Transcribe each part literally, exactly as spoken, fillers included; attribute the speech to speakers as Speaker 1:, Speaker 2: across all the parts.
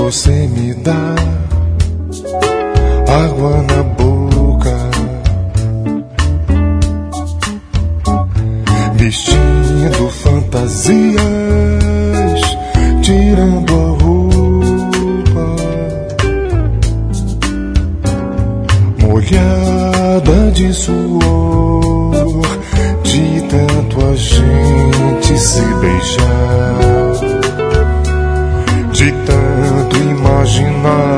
Speaker 1: você me dá água na boca, vestindo fantasias, tirando a roupa, molhada de suor, de tanto a gente se beijar, de tanto imaginar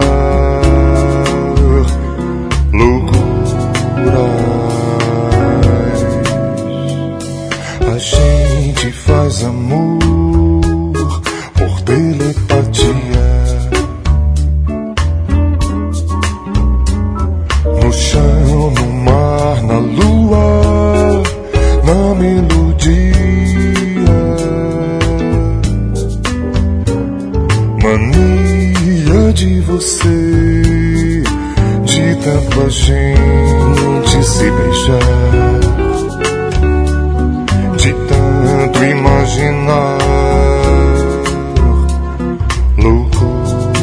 Speaker 1: loucuras. A gente faz amor por telepatia, no chão, no mar, na lua, na melodia. Mania de você, de tanto a gente se beijar, de tanto imaginar loucuras.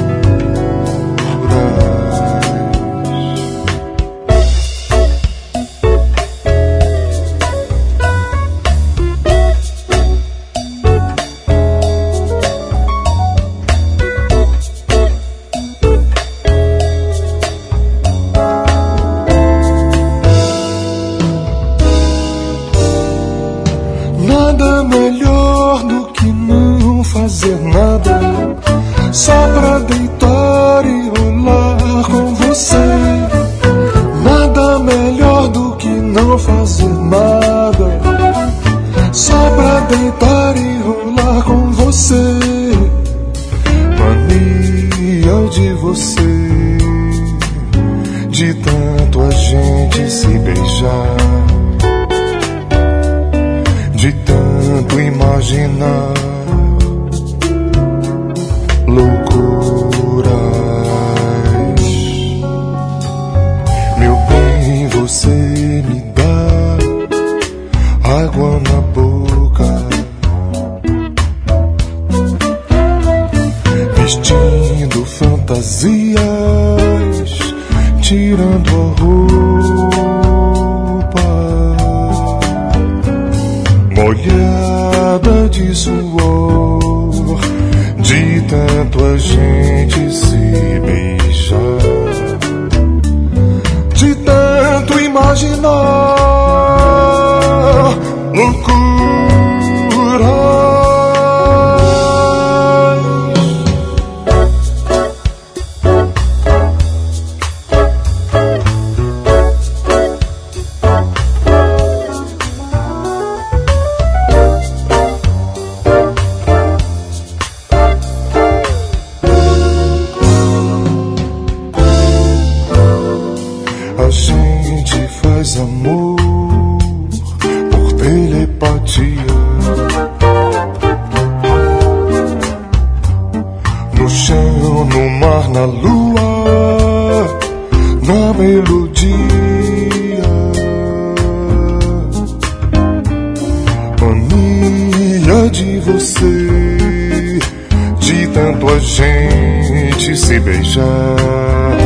Speaker 1: Nada melhor do que não fazer nada, só pra deitar e rolar com você. Nada melhor do que não fazer nada, só pra deitar e rolar com você. Mania de você, de tanto a gente se beijar, de tanto imaginar loucuras. Meu bem, você me dá água na boca, vestindo fantasias, tirando a roupa, molhada de suor, de tanto a gente se beijar, de tanto imaginar loucuras. A gente faz amor por telepatia, no chão, no mar, na lua, na melodia. Mania de você, de tanto a gente se beijar,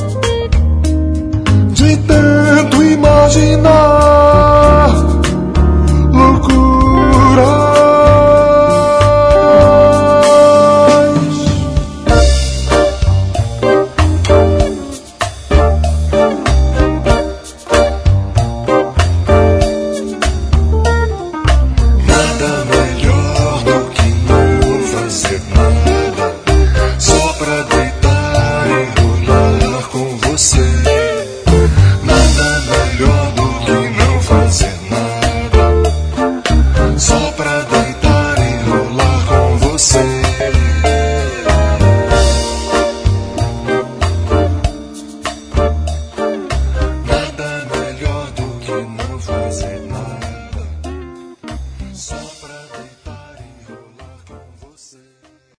Speaker 1: de tanto imaginar loucuras. Nada melhor do que não fazer nada, só pra deitar e rolar com você. Nada melhor do que não fazer nada, só pra deitar e rolar com você. Nada melhor do que não fazer nada, só pra deitar.